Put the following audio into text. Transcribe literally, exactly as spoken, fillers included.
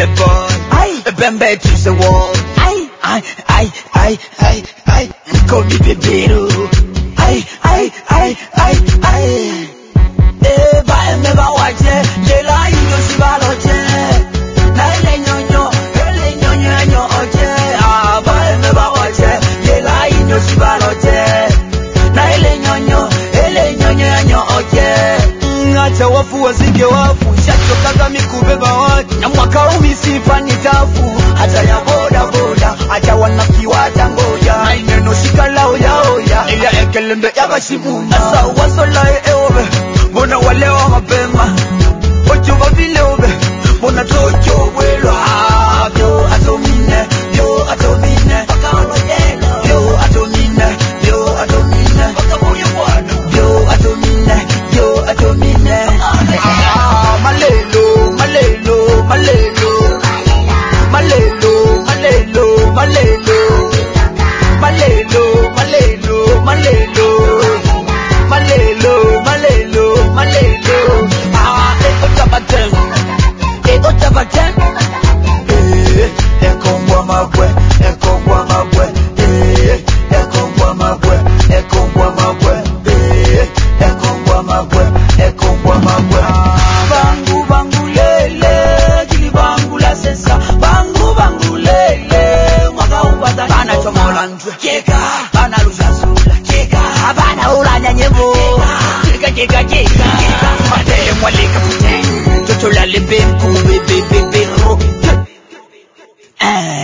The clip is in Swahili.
boy. Aye, bembe to the wall. Aye, aye, aye, aye, aye, aye. Call me Bebero. Aye, aye, aye, aye, aye. Eh, ba me ba waje, le la ino si ba loje. Na le nyonyo, le nyonyo nyonyo oje. Ah, ba me ba waje, le la ino si ba loje. Na le nyonyo, le nyonyo nyonyo oje. Ngacha wafu wazike wafu, shachoka kama kubeba watu. Na mwaka umisifa ni tafu, hata ya boda boda, acha wanakiwa tangoja. Na ineno shikala oya oya, ila ekelembe ya bashimu. Asa wasola eobe, bona walewa mapema. Ocho vile obe, bona tocho welo. Ah, yo atomine, yo atomine. Yo atomine, yo atomine. Yo atomine, yo atomine. Ah, malelo, malelo, malelo. Malelo, malelo, malelo. Malelo, malelo, malelo. Malelo, malelo, malelo. Ah, eko tabatem, eko tabatem. Eh, eko mwa mabwe, eko mwa mabwe. Eh, eko mwa mabwe, eko mwa mabwe. Eh, eko mwa mabwe, eko mwa mabwe. Bangu bangu lele, jili bangu la sensa. Bangu bangu lele, mwaka ubata. Bana chomola nzwe, keka. Bana luzazula, keka. Bana ulanya nyembo. Keka keka keka. Mate mwalika pute. Toto la lebe mkube bebe bebe ro. Eh.